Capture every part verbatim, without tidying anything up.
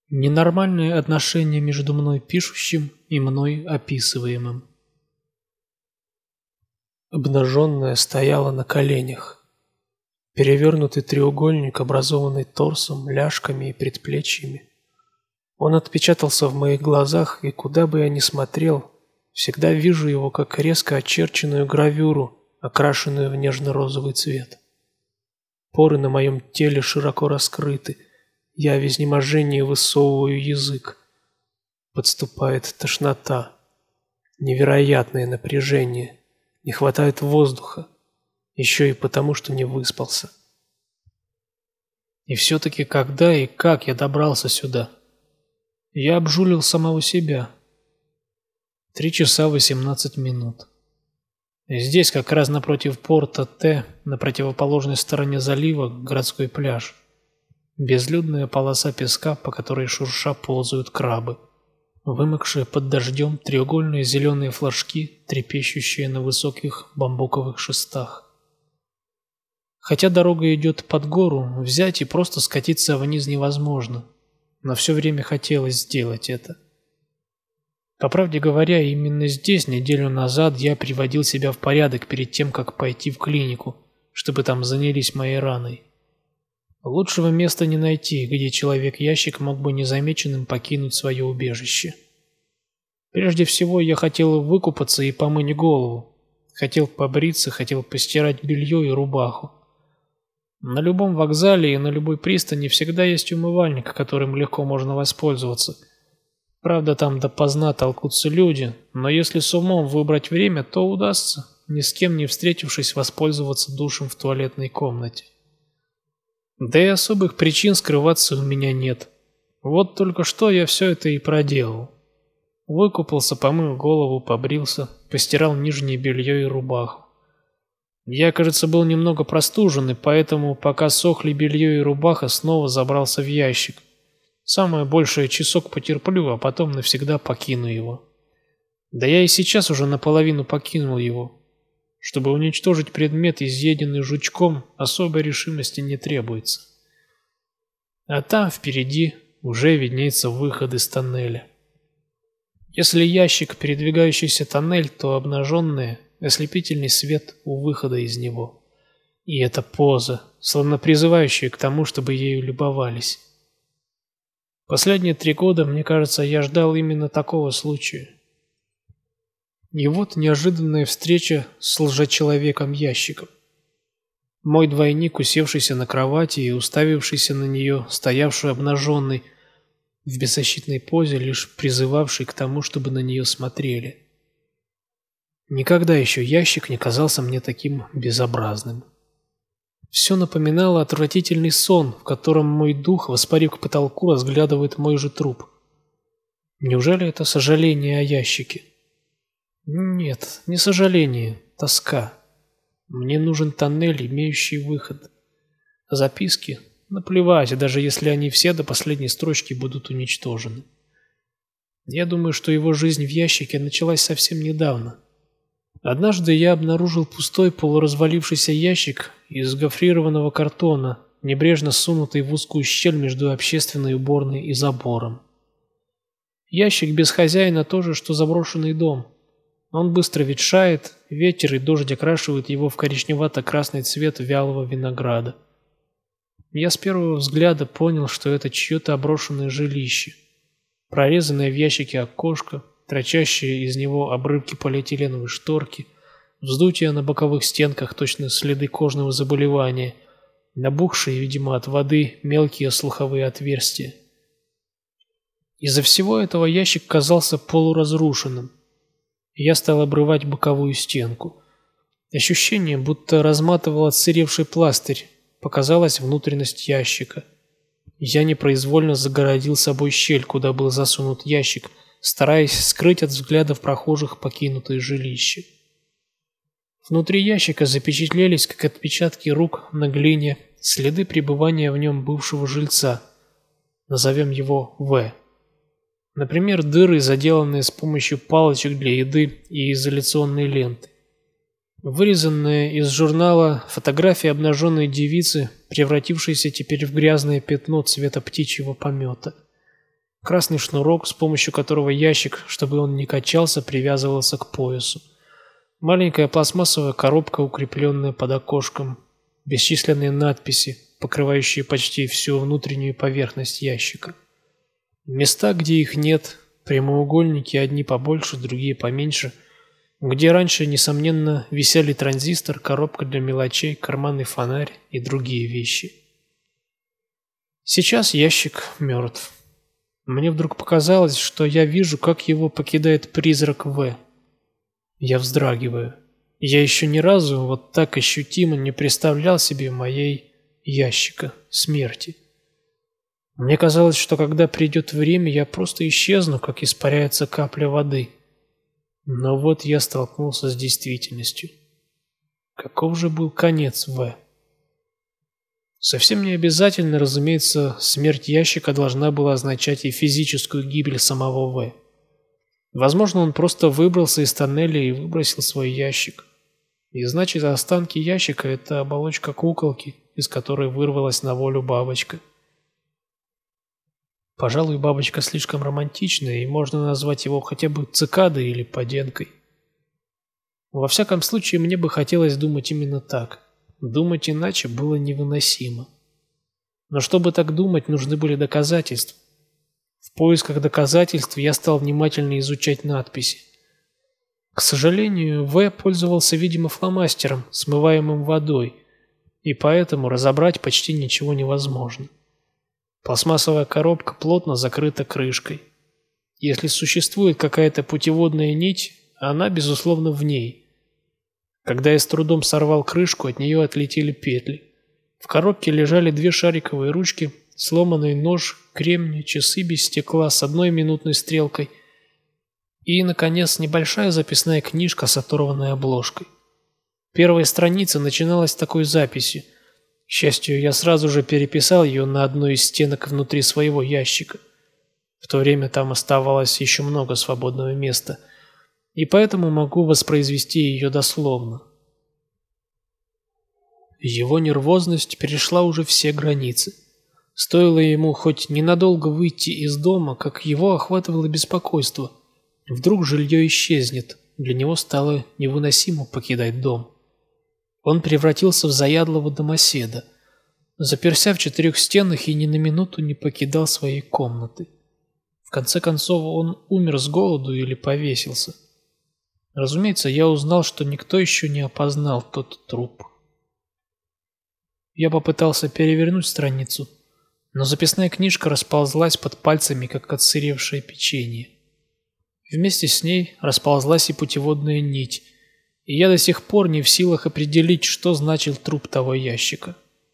Ненормальное отношение между мной пишущим и мной описываемым. Обнаженная стояла на коленях. Перевернутый треугольник, образованный торсом, ляжками и предплечьями. Он отпечатался в моих глазах, и куда бы я ни смотрел, всегда вижу его как резко очерченную гравюру, окрашенную в нежно-розовый цвет. Поры на моем теле широко раскрыты. Я в изнеможении высовываю язык. Подступает тошнота. Невероятное напряжение. Не хватает воздуха. Еще и потому, что не выспался. И все-таки когда и как я добрался сюда? Я обжулил самого себя. Три часа восемнадцать минут. Здесь, как раз напротив порта Т, на противоположной стороне залива, городской пляж. Безлюдная полоса песка, по которой шурша ползают крабы. Вымокшие под дождем треугольные зеленые флажки, трепещущие на высоких бамбуковых шестах. Хотя дорога идет под гору, взять и просто скатиться вниз невозможно. Но все время хотелось сделать это. По правде говоря, именно здесь неделю назад я приводил себя в порядок перед тем, как пойти в клинику, чтобы там занялись моей раной. Лучшего места не найти, где человек-ящик мог бы незамеченным покинуть свое убежище. Прежде всего, я хотел выкупаться и помыть голову. Хотел побриться, хотел постирать белье и рубаху. На любом вокзале и на любой пристани всегда есть умывальник, которым легко можно воспользоваться. Правда, там допоздна толкутся люди, но если с умом выбрать время, то удастся, ни с кем не встретившись, воспользоваться душем в туалетной комнате. Да и особых причин скрываться у меня нет. Вот только что я все это и проделал. Выкупался, помыл голову, побрился, постирал нижнее белье и рубаху. Я, кажется, был немного простужен, и поэтому, пока сохли белье и рубаха, снова забрался в ящик. Самое большее часок потерплю, а потом навсегда покину его. Да я и сейчас уже наполовину покинул его. Чтобы уничтожить предмет, изъеденный жучком, особой решимости не требуется. А там впереди уже виднеется выход из тоннеля. Если ящик – передвигающийся тоннель, то обнаженный, ослепительный свет у выхода из него. И эта поза, словно призывающая к тому, чтобы ею любовались. Последние три года, мне кажется, я ждал именно такого случая. И вот неожиданная встреча с лжечеловеком-ящиком. Мой двойник, усевшийся на кровати и уставившийся на нее, стоявший обнаженный, в беззащитной позе, лишь призывавший к тому, чтобы на нее смотрели. Никогда еще ящик не казался мне таким безобразным. Все напоминало отвратительный сон, в котором мой дух, воспарив к потолку, разглядывает мой же труп. Неужели это сожаление о ящике? Нет, не сожаление, тоска. Мне нужен тоннель, имеющий выход. Записки? Наплевать, даже если они все до последней строчки будут уничтожены. Я думаю, что его жизнь в ящике началась совсем недавно. Однажды я обнаружил пустой полуразвалившийся ящик из гофрированного картона, небрежно сунутый в узкую щель между общественной уборной и забором. Ящик без хозяина тоже, что заброшенный дом. Он быстро ветшает, ветер и дождь окрашивают его в коричневато-красный цвет вялого винограда. Я с первого взгляда понял, что это чье-то оброшенное жилище. Прорезанное в ящике окошко, торчащие из него обрывки полиэтиленовой шторки, вздутия на боковых стенках, точно следы кожного заболевания, набухшие, видимо, от воды мелкие слуховые отверстия. Из-за всего этого ящик казался полуразрушенным. Я стал обрывать боковую стенку. Ощущение, будто разматывал отсыревший пластырь, показалась внутренность ящика. Я непроизвольно загородил собой щель, куда был засунут ящик, стараясь скрыть от взглядов прохожих покинутое жилище. Внутри ящика запечатлелись, как отпечатки рук на глине, следы пребывания в нем бывшего жильца. Назовем его В. Например, дыры, заделанные с помощью палочек для еды и изоляционной ленты. Вырезанная из журнала фотография обнаженной девицы, превратившейся теперь в грязное пятно цвета птичьего помета. Красный шнурок, с помощью которого ящик, чтобы он не качался, привязывался к поясу. Маленькая пластмассовая коробка, укрепленная под окошком. Бесчисленные надписи, покрывающие почти всю внутреннюю поверхность ящика. Места, где их нет, прямоугольники, одни побольше, другие поменьше, где раньше, несомненно, висели транзистор, коробка для мелочей, карманный фонарь и другие вещи. Сейчас ящик мертв. Мне вдруг показалось, что я вижу, как его покидает призрак В. Я вздрагиваю. Я еще ни разу вот так ощутимо не представлял себе моей ящика смерти. Мне казалось, что когда придет время, я просто исчезну, как испаряется капля воды. Но вот я столкнулся с действительностью. Каков же был конец В? Совсем не обязательно, разумеется, смерть ящика должна была означать и физическую гибель самого В. Возможно, он просто выбрался из тоннеля и выбросил свой ящик. И значит, останки ящика – это оболочка куколки, из которой вырвалась на волю бабочка. Пожалуй, бабочка слишком романтичная, и можно назвать его хотя бы цикадой или поденкой. Во всяком случае, мне бы хотелось думать именно так. Думать иначе было невыносимо. Но чтобы так думать, нужны были доказательства. В поисках доказательств я стал внимательно изучать надписи. К сожалению, В пользовался, видимо, фломастером, смываемым водой, и поэтому разобрать почти ничего невозможно. Пластмассовая коробка плотно закрыта крышкой. Если существует какая-то путеводная нить, она, безусловно, в ней. Когда я с трудом сорвал крышку, от нее отлетели петли. В коробке лежали две шариковые ручки, сломанный нож, кремни, часы без стекла с одной минутной стрелкой и, наконец, небольшая записная книжка с оторванной обложкой. Первая страница начиналась такой записью. К счастью, я сразу же переписал ее на одной из стенок внутри своего ящика. В то время там оставалось еще много свободного места, и поэтому могу воспроизвести ее дословно. Его нервозность перешла уже все границы. Стоило ему хоть ненадолго выйти из дома, как его охватывало беспокойство. Вдруг жилье исчезнет, для него стало невыносимо покидать дом. Он превратился в заядлого домоседа, заперся в четырех стенах и ни на минуту не покидал своей комнаты. В конце концов, он умер с голоду или повесился. Разумеется, я узнал, что никто еще не опознал тот труп. Я попытался перевернуть страницу, но записная книжка расползлась под пальцами, как отсыревшее печенье. Вместе с ней расползлась и путеводная нить, и я до сих пор не в силах определить, что значил труп того ящика.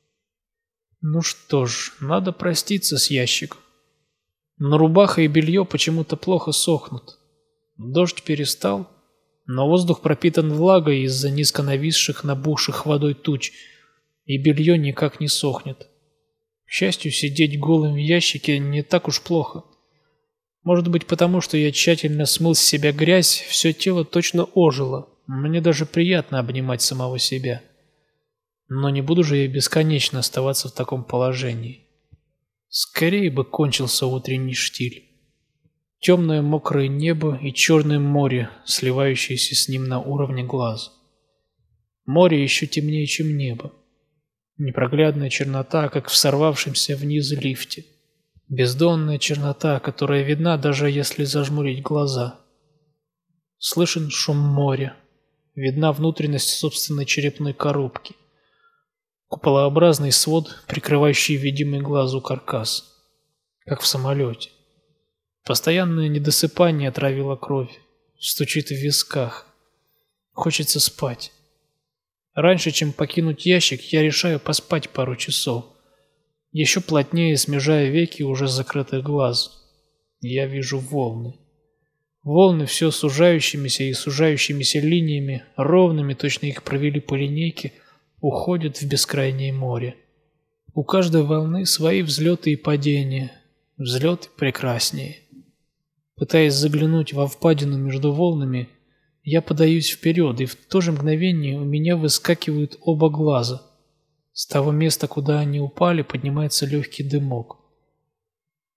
Ну что ж, надо проститься с ящиком. Но рубаха и белье почему-то плохо сохнут. Дождь перестал, но воздух пропитан влагой из-за низко нависших, набухших водой туч, и белье никак не сохнет. К счастью, сидеть голым в ящике не так уж плохо. Может быть, потому что я тщательно смыл с себя грязь, все тело точно ожило. Мне даже приятно обнимать самого себя. Но не буду же я бесконечно оставаться в таком положении. Скорее бы кончился утренний штиль. Темное мокрое небо и черное море, сливающееся с ним на уровне глаз. Море еще темнее, чем небо. Непроглядная чернота, как в сорвавшемся вниз лифте. Бездонная чернота, которая видна, даже если зажмурить глаза. Слышен шум моря. Видна внутренность собственной черепной коробки. Куполообразный свод, прикрывающий видимый глазу каркас. Как в самолете. Постоянное недосыпание отравило кровь. Стучит в висках. Хочется спать. Раньше, чем покинуть ящик, я решаю поспать пару часов. Еще плотнее смежая веки уже закрытых глаз. Я вижу волны. Волны все сужающимися и сужающимися линиями, ровными, точно их провели по линейке, уходят в бескрайнее море. У каждой волны свои взлеты и падения. Взлеты прекраснее. Пытаясь заглянуть во впадину между волнами, я подаюсь вперед, и в то же мгновение у меня выскакивают оба глаза. С того места, куда они упали, поднимается легкий дымок.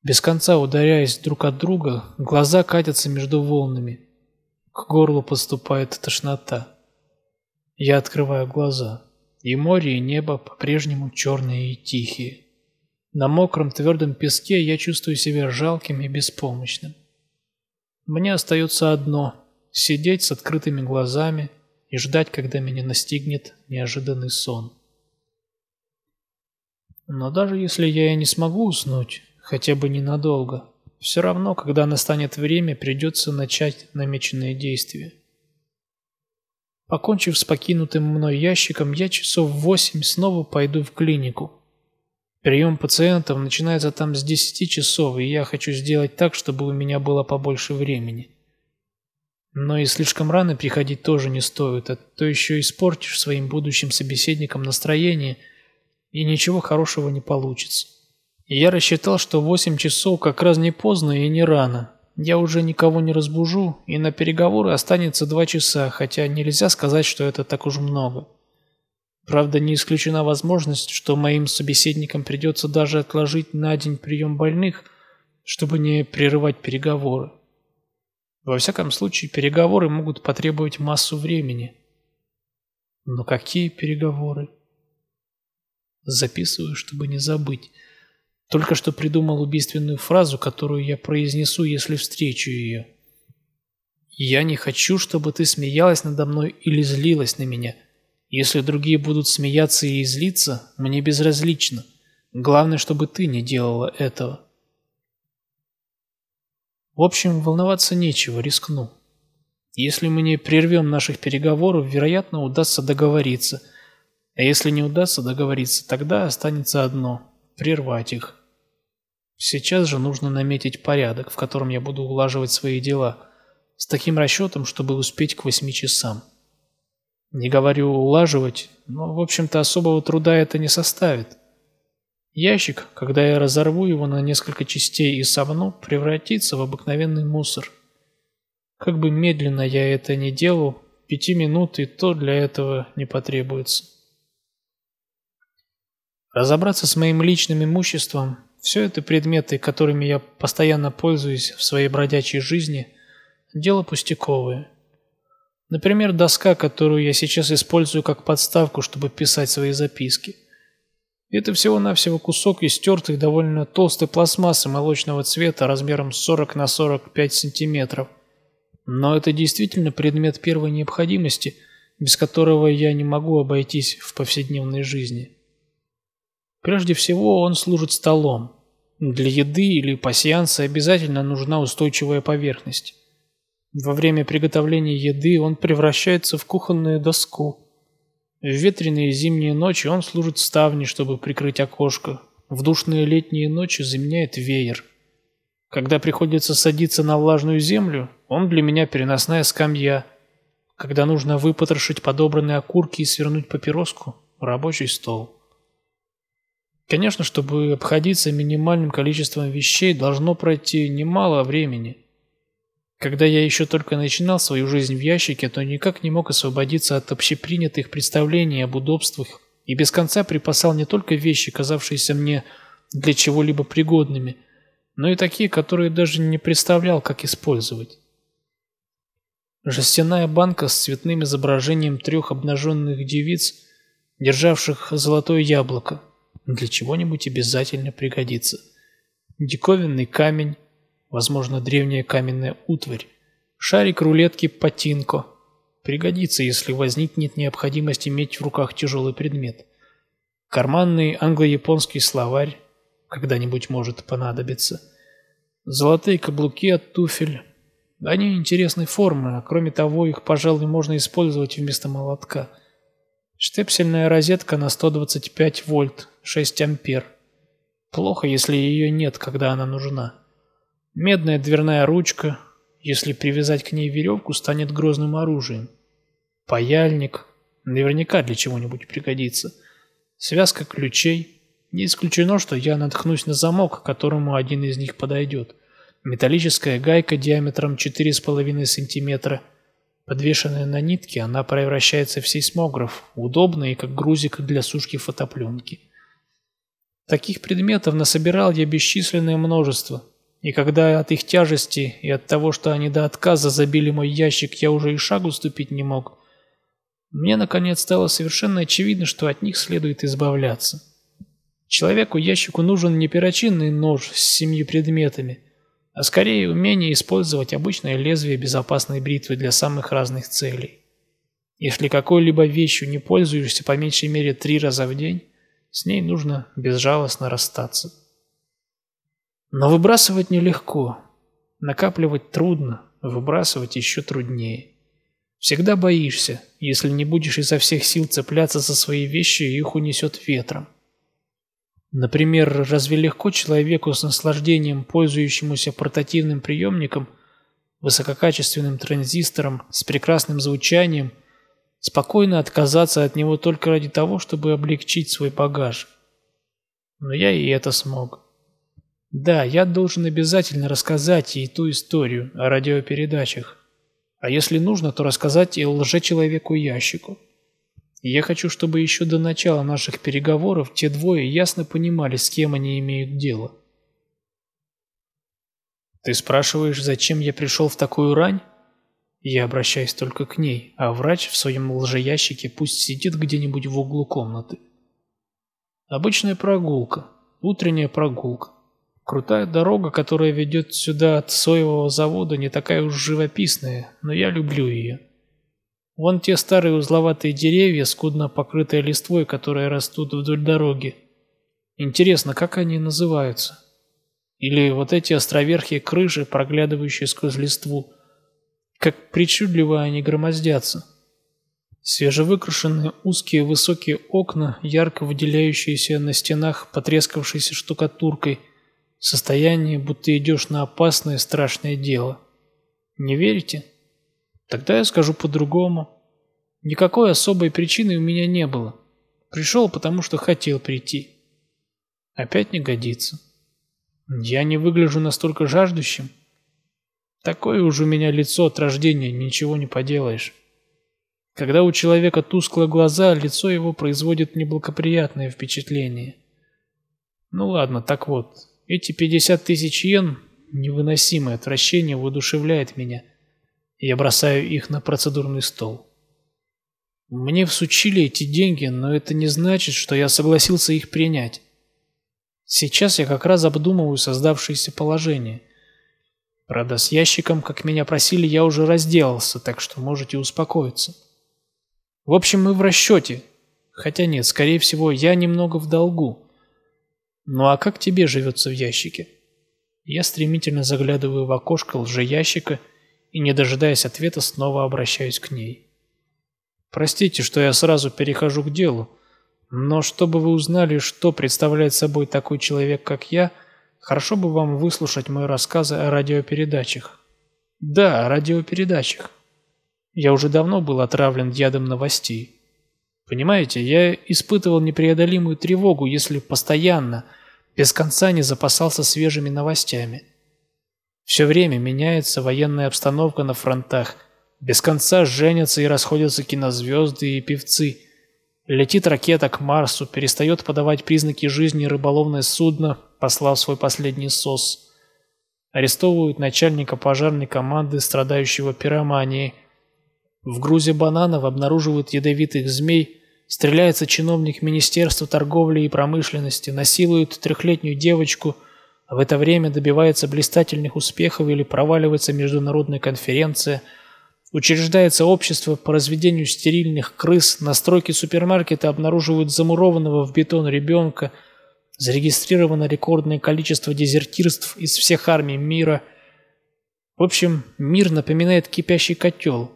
Без конца ударяясь друг от друга, глаза катятся между волнами. К горлу подступает тошнота. Я открываю глаза, и море, и небо по-прежнему черные и тихие. На мокром твердом песке я чувствую себя жалким и беспомощным. Мне остается одно — сидеть с открытыми глазами и ждать, когда меня настигнет неожиданный сон. Но даже если я и не смогу уснуть, хотя бы ненадолго, все равно, когда настанет время, придется начать намеченные действия. Покончив с покинутым мной ящиком, я часов в восемь снова пойду в клинику. Прием пациентов начинается там с десяти часов, и я хочу сделать так, чтобы у меня было побольше времени. Но и слишком рано приходить тоже не стоит, а то еще испортишь своим будущим собеседникам настроение, и ничего хорошего не получится. И я рассчитал, что восемь часов как раз не поздно и не рано. Я уже никого не разбужу, и на переговоры останется два часа, хотя нельзя сказать, что это так уж много. Правда, не исключена возможность, что моим собеседникам придется даже отложить на день прием больных, чтобы не прерывать переговоры. Во всяком случае, переговоры могут потребовать массу времени. Но какие переговоры? Записываю, чтобы не забыть. Только что придумал убийственную фразу, которую я произнесу, если встречу ее. «Я не хочу, чтобы ты смеялась надо мной или злилась на меня. Если другие будут смеяться и злиться, мне безразлично. Главное, чтобы ты не делала этого». В общем, волноваться нечего, рискну. Если мы не прервем наших переговоров, вероятно, удастся договориться. А если не удастся договориться, тогда останется одно – прервать их. Сейчас же нужно наметить порядок, в котором я буду улаживать свои дела, с таким расчетом, чтобы успеть к восьми часам. Не говорю улаживать, но, в общем-то, особого труда это не составит. Ящик, когда я разорву его на несколько частей и сомну, превратится в обыкновенный мусор. Как бы медленно я это ни делал, пяти минут и то для этого не потребуется. Разобраться с моим личным имуществом – все это предметы, которыми я постоянно пользуюсь в своей бродячей жизни, дело пустяковое. Например, доска, которую я сейчас использую как подставку, чтобы писать свои записки. Это всего-навсего кусок истертой довольно толстой пластмассы молочного цвета размером сорок на сорок пять сантиметров. Но это действительно предмет первой необходимости, без которого я не могу обойтись в повседневной жизни. Прежде всего, он служит столом. Для еды или пасьянса обязательно нужна устойчивая поверхность. Во время приготовления еды он превращается в кухонную доску. В ветреные зимние ночи он служит ставней, чтобы прикрыть окошко. В душные летние ночи заменяет веер. Когда приходится садиться на влажную землю, он для меня переносная скамья. Когда нужно выпотрошить подобранные окурки и свернуть папироску – рабочий стол. Конечно, чтобы обходиться минимальным количеством вещей, должно пройти немало времени. Когда я еще только начинал свою жизнь в ящике, то никак не мог освободиться от общепринятых представлений об удобствах и без конца припасал не только вещи, казавшиеся мне для чего-либо пригодными, но и такие, которые даже не представлял, как использовать. Жестяная банка с цветным изображением трех обнаженных девиц, державших золотое яблоко, для чего-нибудь обязательно пригодится. Диковинный камень, возможно, древняя каменная утварь, шарик рулетки патинко. Пригодится, если возникнет необходимость иметь в руках тяжелый предмет. Карманный англо-японский словарь когда-нибудь может понадобиться. Золотые каблуки от туфель. Они интересной формы, а кроме того, их, пожалуй, можно использовать вместо молотка. Штепсельная розетка на сто двадцать пять вольт, шесть ампер. Плохо, если ее нет, когда она нужна. Медная дверная ручка, если привязать к ней веревку, станет грозным оружием. Паяльник, наверняка для чего-нибудь пригодится. Связка ключей. Не исключено, что я наткнусь на замок, к которому один из них подойдет. Металлическая гайка диаметром четыре с половиной сантиметра. Подвешенная на нитке, она превращается в сейсмограф, удобный, как грузик для сушки фотопленки. Таких предметов насобирал я бесчисленное множество, и когда от их тяжести и от того, что они до отказа забили мой ящик, я уже и шагу ступить не мог, мне наконец стало совершенно очевидно, что от них следует избавляться. Человеку-ящику нужен не перочинный нож с семью предметами, а скорее умение использовать обычное лезвие безопасной бритвы для самых разных целей. Если какой-либо вещью не пользуешься по меньшей мере три раза в день, с ней нужно безжалостно расстаться. Но выбрасывать нелегко, накапливать трудно, выбрасывать еще труднее. Всегда боишься, если не будешь изо всех сил цепляться за свои вещи, и их унесет ветром. Например, разве легко человеку с наслаждением, пользующемуся портативным приемником, высококачественным транзистором с прекрасным звучанием, спокойно отказаться от него только ради того, чтобы облегчить свой багаж? Но я и это смог. Да, я должен обязательно рассказать ей ту историю о радиопередачах. А если нужно, то рассказать и лжечеловеку-ящику. И я хочу, чтобы еще до начала наших переговоров те двое ясно понимали, с кем они имеют дело. Ты спрашиваешь, зачем я пришел в такую рань? Я обращаюсь только к ней, а врач в своем лжеящике пусть сидит где-нибудь в углу комнаты. Обычная прогулка, утренняя прогулка. Крутая дорога, которая ведет сюда от соевого завода, не такая уж живописная, но я люблю ее. Вон те старые узловатые деревья, скудно покрытые листвой, которые растут вдоль дороги. Интересно, как они называются? Или вот эти островерхие крыши, проглядывающие сквозь листву. Как причудливо они громоздятся. Свежевыкрашенные узкие высокие окна, ярко выделяющиеся на стенах потрескавшейся штукатуркой. Состояние, будто идешь на опасное страшное дело. Не верите? Тогда я скажу по-другому. Никакой особой причины у меня не было. Пришел, потому что хотел прийти. Опять не годится. Я не выгляжу настолько жаждущим. Такое уж у меня лицо от рождения, ничего не поделаешь. Когда у человека тусклые глаза, лицо его производит неблагоприятное впечатление. Ну ладно, так вот. Эти пятьдесят тысяч йен, невыносимое отвращение, воодушевляет меня. Я бросаю их на процедурный стол. Мне всучили эти деньги, но это не значит, что я согласился их принять. Сейчас я как раз обдумываю создавшееся положение. Правда, с ящиком, как меня просили, я уже разделался, так что можете успокоиться. В общем, мы в расчете. Хотя нет, скорее всего, я немного в долгу. Ну а как тебе живется в ящике? Я стремительно заглядываю в окошко лжеящика и, не дожидаясь ответа, снова обращаюсь к ней. Простите, что я сразу перехожу к делу, но чтобы вы узнали, что представляет собой такой человек, как я, хорошо бы вам выслушать мои рассказы о радиопередачах. Да, о радиопередачах. Я уже давно был отравлен ядом новостей. Понимаете, я испытывал непреодолимую тревогу, если постоянно, без конца не запасался свежими новостями. Все время меняется военная обстановка на фронтах, без конца женятся и расходятся кинозвезды и певцы. Летит ракета к Марсу, перестает подавать признаки жизни рыболовное судно, послав свой последний сос. Арестовывают начальника пожарной команды, страдающего пироманией. В грузе бананов обнаруживают ядовитых змей, стреляется чиновник Министерства торговли и промышленности, насилует трехлетнюю девочку, а в это время добивается блистательных успехов или проваливается международная конференция, учреждается общество по разведению стерильных крыс, на стройке супермаркета обнаруживают замурованного в бетон ребенка, зарегистрировано рекордное количество дезертирств из всех армий мира. В общем, мир напоминает кипящий котел.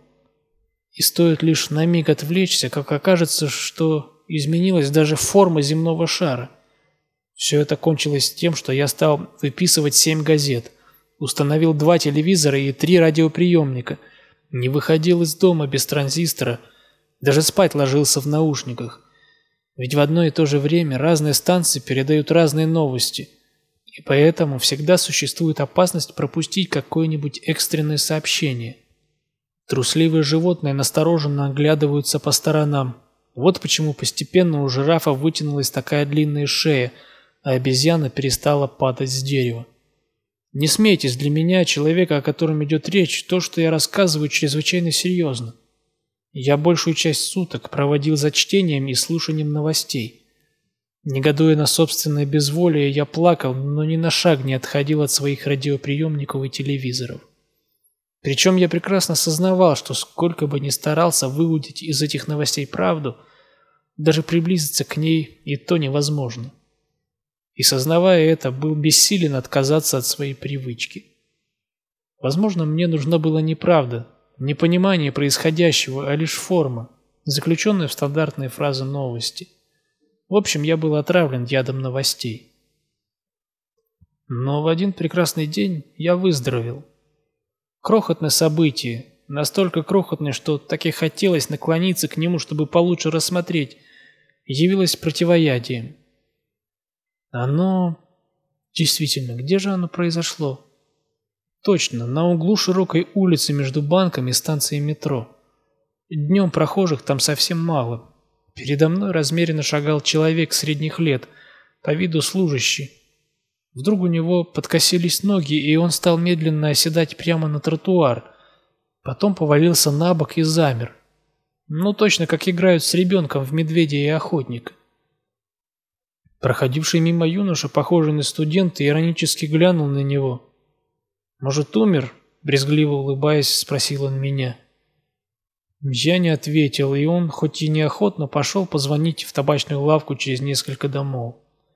И стоит лишь на миг отвлечься, как окажется, что изменилась даже форма земного шара. Все это кончилось тем, что я стал выписывать семь газет, установил два телевизора и три радиоприемника, не выходил из дома без транзистора, даже спать ложился в наушниках. Ведь в одно и то же время разные станции передают разные новости, и поэтому всегда существует опасность пропустить какое-нибудь экстренное сообщение. Трусливые животные настороженно оглядываются по сторонам. Вот почему постепенно у жирафа вытянулась такая длинная шея, а обезьяна перестала падать с дерева. Не смейтесь, для меня, человека, о котором идет речь, то, что я рассказываю, чрезвычайно серьезно. Я большую часть суток проводил за чтением и слушанием новостей. Негодуя на собственное безволие, я плакал, но ни на шаг не отходил от своих радиоприемников и телевизоров. Причем я прекрасно сознавал, что сколько бы ни старался выудить из этих новостей правду, даже приблизиться к ней и то невозможно. И, сознавая это, был бессилен отказаться от своей привычки. Возможно, мне нужна была не правда, не понимание происходящего, а лишь форма, заключенная в стандартные фразы новости. В общем, я был отравлен ядом новостей. Но в один прекрасный день я выздоровел. Крохотное событие, настолько крохотное, что так и хотелось наклониться к нему, чтобы получше рассмотреть, явилось противоядием. Оно... Действительно, где же оно произошло? Точно, на углу широкой улицы между банком и станцией метро. Днем прохожих там совсем мало. Передо мной размеренно шагал человек средних лет, по виду служащий. Вдруг у него подкосились ноги, и он стал медленно оседать прямо на тротуар. Потом повалился на бок и замер. Ну, точно как играют с ребенком в медведя и охотника. Проходивший мимо юноша, похожий на студента, иронически глянул на него. «Может, умер?» – брезгливо улыбаясь, спросил он меня. Я не ответил, и он, хоть и неохотно, пошел позвонить в табачную лавку через несколько домов.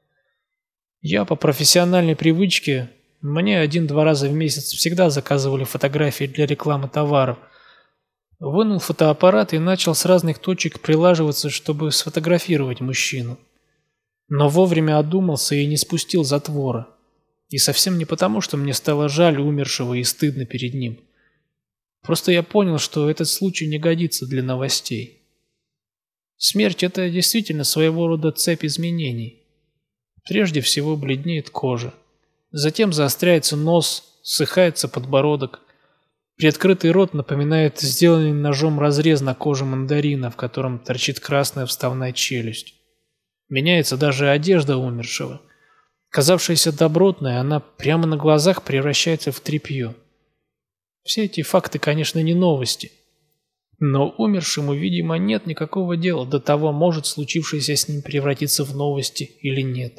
Я по профессиональной привычке, мне один-два раза в месяц всегда заказывали фотографии для рекламы товаров, вынул фотоаппарат и начал с разных точек прилаживаться, чтобы сфотографировать мужчину. Но вовремя одумался и не спустил затвора. И совсем не потому, что мне стало жаль умершего и стыдно перед ним. Просто я понял, что этот случай не годится для новостей. Смерть – это действительно своего рода цепь изменений. Прежде всего бледнеет кожа. Затем заостряется нос, ссыхается подбородок. Приоткрытый рот напоминает сделанный ножом разрез на коже мандарина, в котором торчит красная вставная челюсть. Меняется даже одежда умершего. Казавшаяся добротной, она прямо на глазах превращается в тряпье. Все эти факты, конечно, не новости. Но умершему, видимо, нет никакого дела до того, может случившееся с ним превратиться в новости или нет.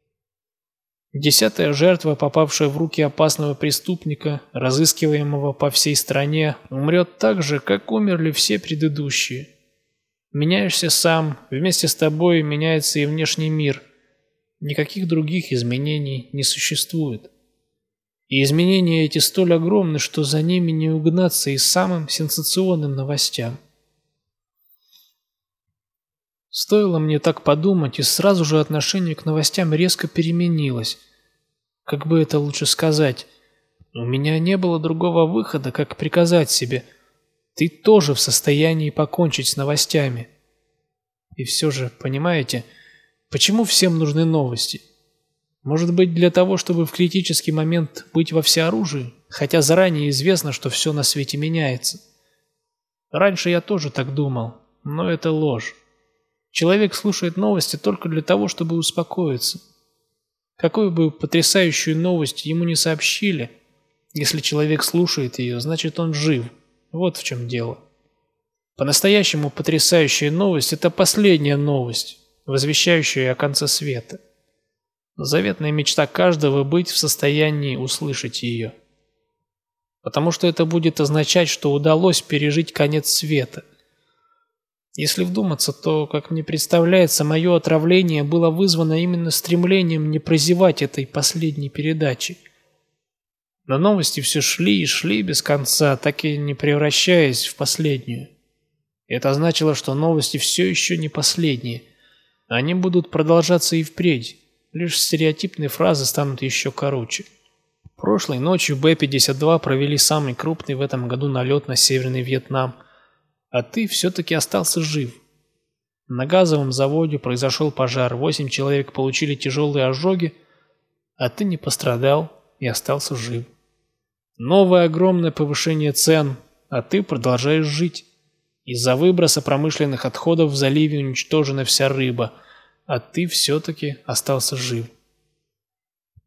Десятая жертва, попавшая в руки опасного преступника, разыскиваемого по всей стране, умрет так же, как умерли все предыдущие. Меняешься сам, вместе с тобой меняется и внешний мир. Никаких других изменений не существует. И изменения эти столь огромны, что за ними не угнаться и самым сенсационным новостям. Стоило мне так подумать, и сразу же отношение к новостям резко переменилось. Как бы это лучше сказать? У меня не было другого выхода, как приказать себе: ты тоже в состоянии покончить с новостями. И все же, понимаете, почему всем нужны новости? Может быть, для того, чтобы в критический момент быть во всеоружии, хотя заранее известно, что все на свете меняется. Раньше я тоже так думал, но это ложь. Человек слушает новости только для того, чтобы успокоиться. Какую бы потрясающую новость ему не сообщили, если человек слушает ее, значит он жив. Вот в чем дело. По-настоящему потрясающая новость – это последняя новость, возвещающая о конце света. Заветная мечта каждого – быть в состоянии услышать ее. Потому что это будет означать, что удалось пережить конец света. Если вдуматься, то, как мне представляется, мое отравление было вызвано именно стремлением не прозевать этой последней передачи. Но новости все шли и шли без конца, так и не превращаясь в последнюю. Это значило, что новости все еще не последние. Они будут продолжаться и впредь. Лишь стереотипные фразы станут еще короче. Прошлой ночью Бэ пятьдесят два провели самый крупный в этом году налет на Северный Вьетнам. А ты все-таки остался жив. На газовом заводе произошел пожар, восемь человек получили тяжелые ожоги, а ты не пострадал и остался жив. Новое огромное повышение цен, а ты продолжаешь жить. Из-за выброса промышленных отходов в заливе уничтожена вся рыба, а ты все-таки остался жив.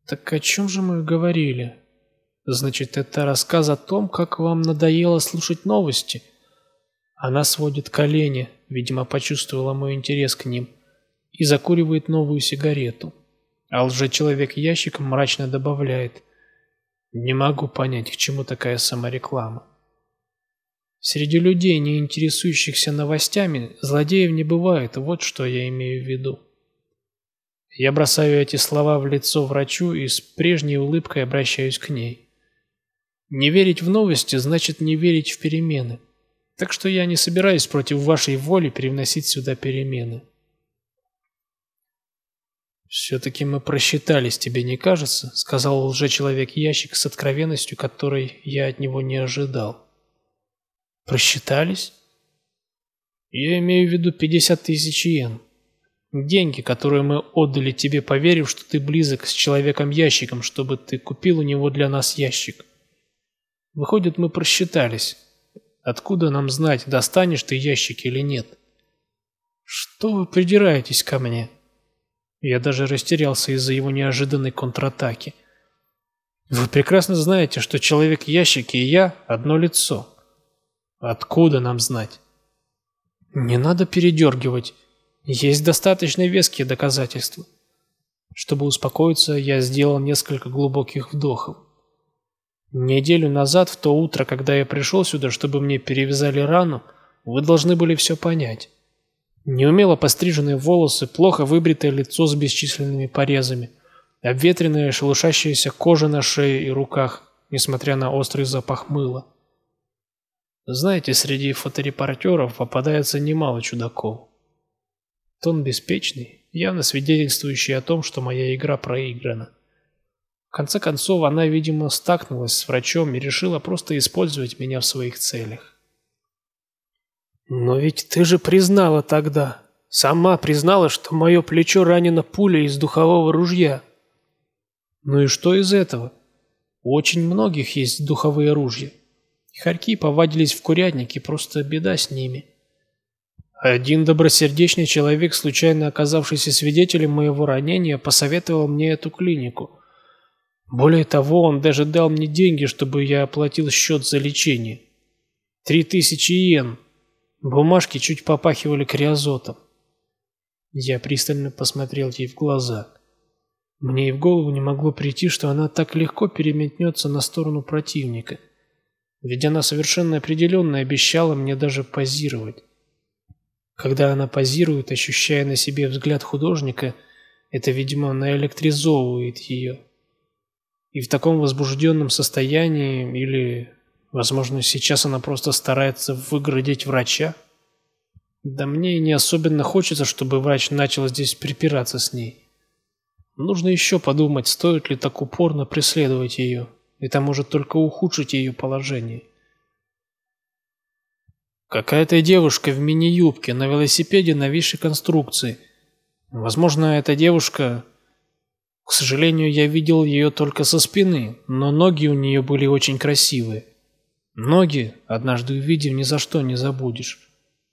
Так о чем же мы говорили? Значит, это рассказ о том, как вам надоело слушать новости. Она сводит колени, видимо, почувствовала мой интерес к ним, и закуривает новую сигарету. А лжечеловек-ящик мрачно добавляет: не могу понять, к чему такая самореклама. Среди людей, не интересующихся новостями, злодеев не бывает, вот что я имею в виду. Я бросаю эти слова в лицо врачу и с прежней улыбкой обращаюсь к ней. Не верить в новости значит не верить в перемены. Так что я не собираюсь против вашей воли привносить сюда перемены. «Все-таки мы просчитались, тебе не кажется?» — сказал лжечеловек-ящик с откровенностью, которой я от него не ожидал. «Просчитались?» «Я имею в виду пятьдесят тысяч йен. Деньги, которые мы отдали тебе, поверив, что ты близок с человеком-ящиком, чтобы ты купил у него для нас ящик. Выходит, мы просчитались. Откуда нам знать, достанешь ты ящик или нет? Что вы придираетесь ко мне?» Я даже растерялся из-за его неожиданной контратаки. «Вы прекрасно знаете, что человек-ящик и я – одно лицо. Откуда нам знать?» «Не надо передергивать. Есть достаточно веские доказательства». Чтобы успокоиться, я сделал несколько глубоких вдохов. Неделю назад, в то утро, когда я пришел сюда, чтобы мне перевязали рану, вы должны были все понять. Неумело постриженные волосы, плохо выбритое лицо с бесчисленными порезами, обветренная шелушащаяся кожа на шее и руках, несмотря на острый запах мыла. Знаете, среди фоторепортеров попадается немало чудаков. Тон беспечный, явно свидетельствующий о том, что моя игра проиграна. В конце концов, она, видимо, стакнулась с врачом и решила просто использовать меня в своих целях. «Но ведь ты же признала тогда, сама признала, что мое плечо ранено пулей из духового ружья». «Ну и что из этого? У очень многих есть духовые ружья. Хорьки повадились в курятнике, просто беда с ними. Один добросердечный человек, случайно оказавшийся свидетелем моего ранения, посоветовал мне эту клинику. Более того, он даже дал мне деньги, чтобы я оплатил счет за лечение. Три тысячи йен. Бумажки чуть попахивали криозотом». Я пристально посмотрел ей в глаза. Мне и в голову не могло прийти, что она так легко переметнется на сторону противника. Ведь она совершенно определенно обещала мне даже позировать. Когда она позирует, ощущая на себе взгляд художника, это, видимо, наэлектризовывает ее. И в таком возбужденном состоянии, или, возможно, сейчас она просто старается выгородить врача? Да мне и не особенно хочется, чтобы врач начал здесь припираться с ней. Нужно еще подумать, стоит ли так упорно преследовать ее. Это может только ухудшить ее положение. Какая-то девушка в мини-юбке на велосипеде новейшей конструкции. Возможно, эта девушка... К сожалению, я видел ее только со спины, но ноги у нее были очень красивые. Ноги, однажды увидев, ни за что не забудешь.